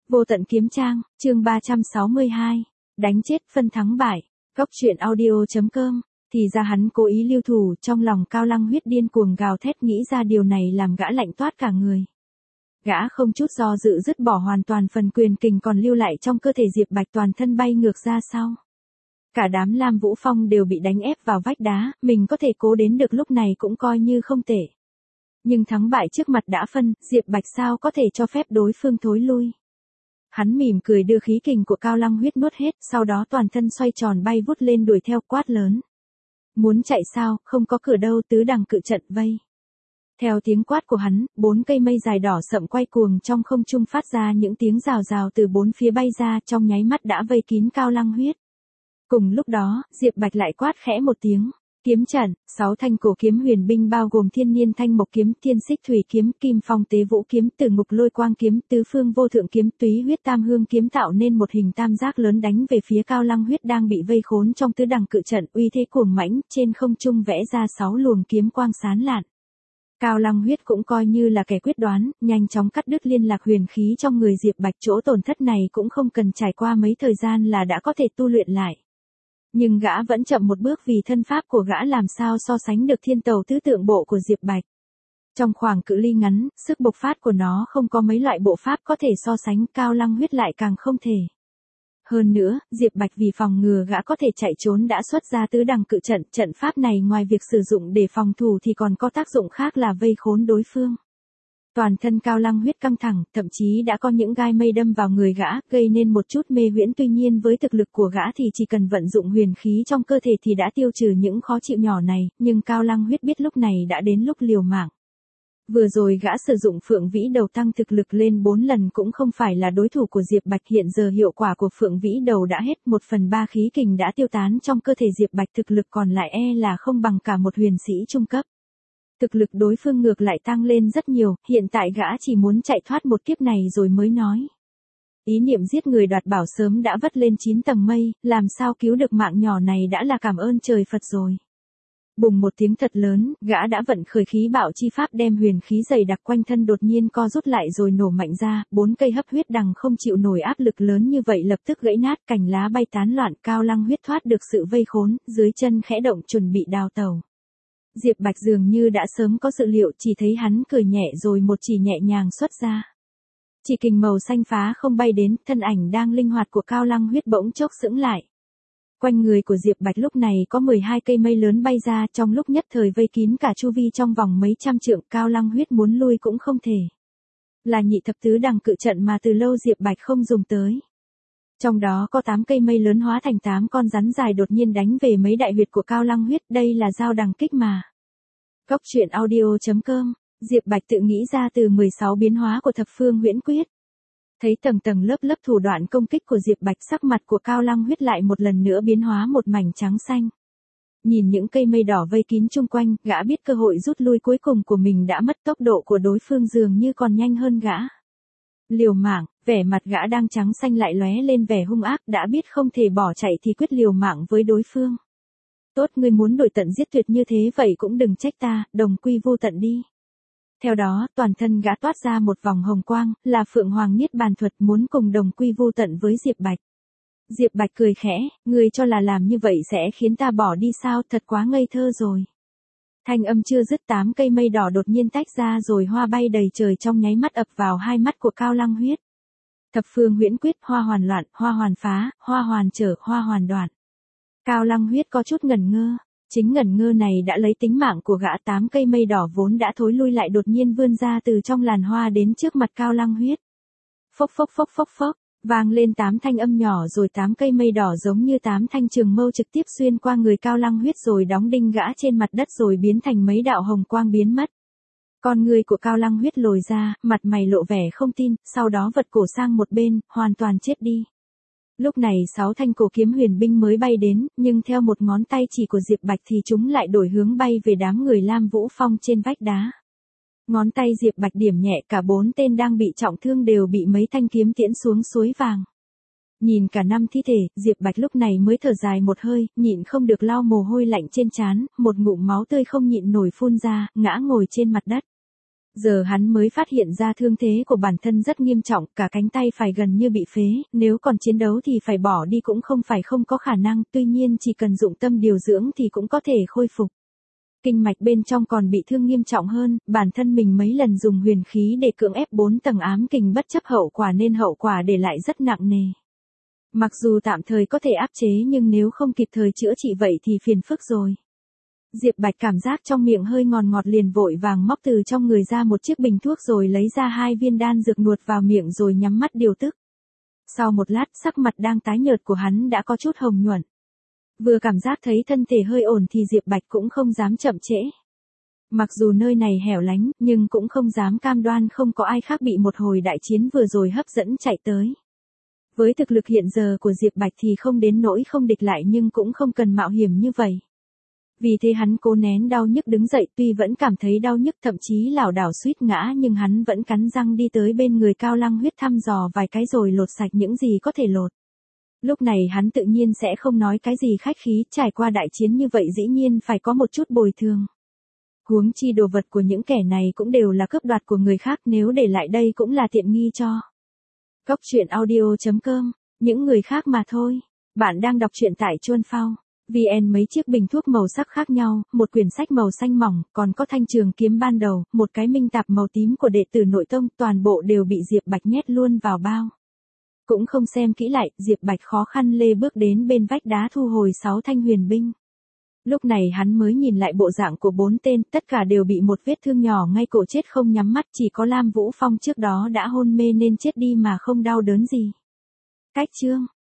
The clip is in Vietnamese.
Vô tận kiếm trang, chương 362. Đánh chết phân thắng bại. Góc truyện audio.com. Thì ra hắn cố ý lưu thủ, trong lòng Cao Lăng Huyết điên cuồng gào thét, nghĩ ra điều này làm gã lạnh toát cả người. Gã không chút do dự dứt bỏ hoàn toàn phần quyền kình còn lưu lại trong cơ thể Diệp Bạch, toàn thân bay ngược ra sau. Cả đám Lam Vũ Phong đều bị đánh ép vào vách đá, mình có thể cố đến được lúc này cũng coi như không tệ. Nhưng thắng bại trước mặt đã phân, Diệp Bạch sao có thể cho phép đối phương thối lui. Hắn mỉm cười đưa khí kình của Cao Lăng Huyết nuốt hết, sau đó toàn thân xoay tròn bay vút lên đuổi theo, quát lớn. Muốn chạy sao, không có cửa đâu, tứ đằng cự trận vây. Theo tiếng quát của hắn, 4 cây mây dài đỏ sậm quay cuồng trong không trung, phát ra những tiếng rào rào từ 4 phía bay ra, trong nháy mắt đã vây kín Cao Lăng Huyết. Cùng lúc đó, Diệp Bạch lại quát khẽ một tiếng. Kiếm trận, 6 thanh cổ kiếm huyền binh bao gồm Thiên Niên Thanh Mộc kiếm, Thiên Xích Thủy kiếm, Kim Phong Tế Vũ kiếm, Tử Ngục Lôi Quang kiếm, Tứ Phương Vô Thượng kiếm, Túy Huyết Tam Hương kiếm, tạo nên một hình tam giác lớn đánh về phía Cao Lăng Huyết đang bị vây khốn trong tứ đằng cự trận, uy thế cuồng mãnh, trên không trung vẽ ra 6 luồng kiếm quang sáng lạn. Cao Lăng Huyết cũng coi như là kẻ quyết đoán, nhanh chóng cắt đứt liên lạc huyền khí trong người Diệp Bạch, chỗ tổn thất này cũng không cần trải qua mấy thời gian là đã có thể tu luyện lại. Nhưng gã vẫn chậm một bước, vì thân pháp của gã làm sao so sánh được thiên tàu tứ tượng bộ của Diệp Bạch. Trong khoảng cự ly ngắn, sức bộc phát của nó không có mấy loại bộ pháp có thể so sánh, Cao Lăng Huyết lại càng không thể. Hơn nữa, Diệp Bạch vì phòng ngừa gã có thể chạy trốn đã xuất ra tứ đằng cự trận, trận pháp này ngoài việc sử dụng để phòng thủ thì còn có tác dụng khác là vây khốn đối phương. Toàn thân Cao Lăng Huyết căng thẳng, thậm chí đã có những gai mây đâm vào người gã, gây nên một chút mê huyễn, tuy nhiên với thực lực của gã thì chỉ cần vận dụng huyền khí trong cơ thể thì đã tiêu trừ những khó chịu nhỏ này, nhưng Cao Lăng Huyết biết lúc này đã đến lúc liều mạng. Vừa rồi gã sử dụng Phượng Vĩ Đầu tăng thực lực lên 4 lần cũng không phải là đối thủ của Diệp Bạch, hiện giờ hiệu quả của Phượng Vĩ Đầu đã hết, 1/3 khí kình đã tiêu tán trong cơ thể Diệp Bạch, thực lực còn lại là không bằng cả một huyền sĩ trung cấp. Thực lực đối phương ngược lại tăng lên rất nhiều, hiện tại gã chỉ muốn chạy thoát một kiếp này rồi mới nói. Ý niệm giết người đoạt bảo sớm đã vất lên 9 tầng mây, làm sao cứu được mạng nhỏ này đã là cảm ơn trời Phật rồi. Bùng một tiếng thật lớn, gã đã vận khởi khí bạo chi pháp đem huyền khí dày đặc quanh thân đột nhiên co rút lại rồi nổ mạnh ra, 4 cây hấp huyết đằng không chịu nổi áp lực lớn như vậy lập tức gãy nát, cành lá bay tán loạn, Cao Lăng Huyết thoát được sự vây khốn, dưới chân khẽ động chuẩn bị đào tẩu. Diệp Bạch dường như đã sớm có dự liệu, chỉ thấy hắn cười nhẹ rồi một chỉ nhẹ nhàng xuất ra. Chỉ kình màu xanh phá không bay đến, thân ảnh đang linh hoạt của Cao Lăng Huyết bỗng chốc sững lại. Quanh người của Diệp Bạch lúc này có 12 cây mây lớn bay ra, trong lúc nhất thời vây kín cả chu vi trong vòng mấy trăm trượng, Cao Lăng Huyết muốn lui cũng không thể. Là nhị thập tứ đằng cự trận mà từ lâu Diệp Bạch không dùng tới. Trong đó có 8 cây mây lớn hóa thành 8 con rắn dài đột nhiên đánh về mấy đại huyệt của Cao Lăng Huyết, đây là giao đằng kích mà. Góc truyện audio.com. Diệp Bạch tự nghĩ ra từ 16 biến hóa của thập phương huyễn quyết. Thấy tầng tầng lớp lớp thủ đoạn công kích của Diệp Bạch, sắc mặt của Cao Lăng Huyết lại một lần nữa biến hóa một mảnh trắng xanh. Nhìn những cây mây đỏ vây kín chung quanh, gã biết cơ hội rút lui cuối cùng của mình đã mất, tốc độ của đối phương dường như còn nhanh hơn gã. Liều mạng, vẻ mặt gã đang trắng xanh lại lóe lên vẻ hung ác, đã biết không thể bỏ chạy thì quyết liều mạng với đối phương. Tốt, ngươi muốn đổi tận giết tuyệt như thế vậy cũng đừng trách ta, đồng quy vô tận đi. Theo đó, toàn thân gã toát ra một vòng hồng quang, là Phượng Hoàng Niết Bàn thuật, muốn cùng đồng quy vô tận với Diệp Bạch. Diệp Bạch cười khẽ, ngươi cho là làm như vậy sẽ khiến ta bỏ đi sao, thật quá ngây thơ rồi. Thanh âm chưa dứt, 8 cây mây đỏ đột nhiên tách ra rồi hoa bay đầy trời, trong nháy mắt ập vào hai mắt của Cao Lăng Huyết. Thập phương huyễn quyết, hoa hoàn loạn, hoa hoàn phá, hoa hoàn trở, hoa hoàn đoạn. Cao Lăng Huyết có chút ngẩn ngơ. Chính ngẩn ngơ này đã lấy tính mạng của gã, 8 cây mây đỏ vốn đã thối lui lại đột nhiên vươn ra từ trong làn hoa đến trước mặt Cao Lăng Huyết. Phốc phốc phốc phốc phốc, vang lên 8 thanh âm nhỏ rồi 8 cây mây đỏ giống như 8 thanh trường mâu trực tiếp xuyên qua người Cao Lăng Huyết rồi đóng đinh gã trên mặt đất rồi biến thành mấy đạo hồng quang biến mất. Con người của Cao Lăng Huyết lồi ra, mặt mày lộ vẻ không tin, sau đó vật cổ sang một bên, hoàn toàn chết đi. Lúc này 6 thanh cổ kiếm huyền binh mới bay đến, nhưng theo một ngón tay chỉ của Diệp Bạch thì chúng lại đổi hướng bay về đám người Lam Vũ Phong trên vách đá. Ngón tay Diệp Bạch điểm nhẹ, cả 4 tên đang bị trọng thương đều bị mấy thanh kiếm tiễn xuống suối vàng. Nhìn cả 5 thi thể, Diệp Bạch lúc này mới thở dài một hơi, nhịn không được lau mồ hôi lạnh trên trán, một ngụm máu tươi không nhịn nổi phun ra, ngã ngồi trên mặt đất. Giờ hắn mới phát hiện ra thương thế của bản thân rất nghiêm trọng, cả cánh tay phải gần như bị phế, nếu còn chiến đấu thì phải bỏ đi cũng không phải không có khả năng, tuy nhiên chỉ cần dụng tâm điều dưỡng thì cũng có thể khôi phục. Kinh mạch bên trong còn bị thương nghiêm trọng hơn, bản thân mình mấy lần dùng huyền khí để cưỡng ép 4 tầng ám kình bất chấp hậu quả nên hậu quả để lại rất nặng nề. Mặc dù tạm thời có thể áp chế nhưng nếu không kịp thời chữa trị vậy thì phiền phức rồi. Diệp Bạch cảm giác trong miệng hơi ngọt ngọt liền vội vàng móc từ trong người ra một chiếc bình thuốc rồi lấy ra 2 viên đan dược nuốt vào miệng rồi nhắm mắt điều tức. Sau một lát sắc mặt đang tái nhợt của hắn đã có chút hồng nhuận. Vừa cảm giác thấy thân thể hơi ổn thì Diệp Bạch cũng không dám chậm trễ. Mặc dù nơi này hẻo lánh nhưng cũng không dám cam đoan không có ai khác bị một hồi đại chiến vừa rồi hấp dẫn chạy tới. Với thực lực hiện giờ của Diệp Bạch thì không đến nỗi không địch lại nhưng cũng không cần mạo hiểm như vậy. Vì thế hắn cố nén đau nhức đứng dậy, tuy vẫn cảm thấy đau nhức thậm chí lảo đảo suýt ngã nhưng hắn vẫn cắn răng đi tới bên người Cao Lăng Huyết thăm dò vài cái rồi lột sạch những gì có thể lột. Lúc này hắn tự nhiên sẽ không nói cái gì khách khí, trải qua đại chiến như vậy dĩ nhiên phải có một chút bồi thường. Huống chi đồ vật của những kẻ này cũng đều là cướp đoạt của người khác, nếu để lại đây cũng là tiện nghi cho. Cốc truyện audio.com, những người khác mà thôi. Bạn đang đọc truyện tại Chuan Phao. VN mấy chiếc bình thuốc màu sắc khác nhau, một quyển sách màu xanh mỏng, còn có thanh trường kiếm ban đầu, một cái minh tạp màu tím của đệ tử nội tông, toàn bộ đều bị Diệp Bạch nhét luôn vào bao. Cũng không xem kỹ lại, Diệp Bạch khó khăn lê bước đến bên vách đá thu hồi 6 thanh huyền binh. Lúc này hắn mới nhìn lại bộ dạng của 4 tên, tất cả đều bị một vết thương nhỏ ngay cổ chết không nhắm mắt, chỉ có Lam Vũ Phong trước đó đã hôn mê nên chết đi mà không đau đớn gì. Cách chương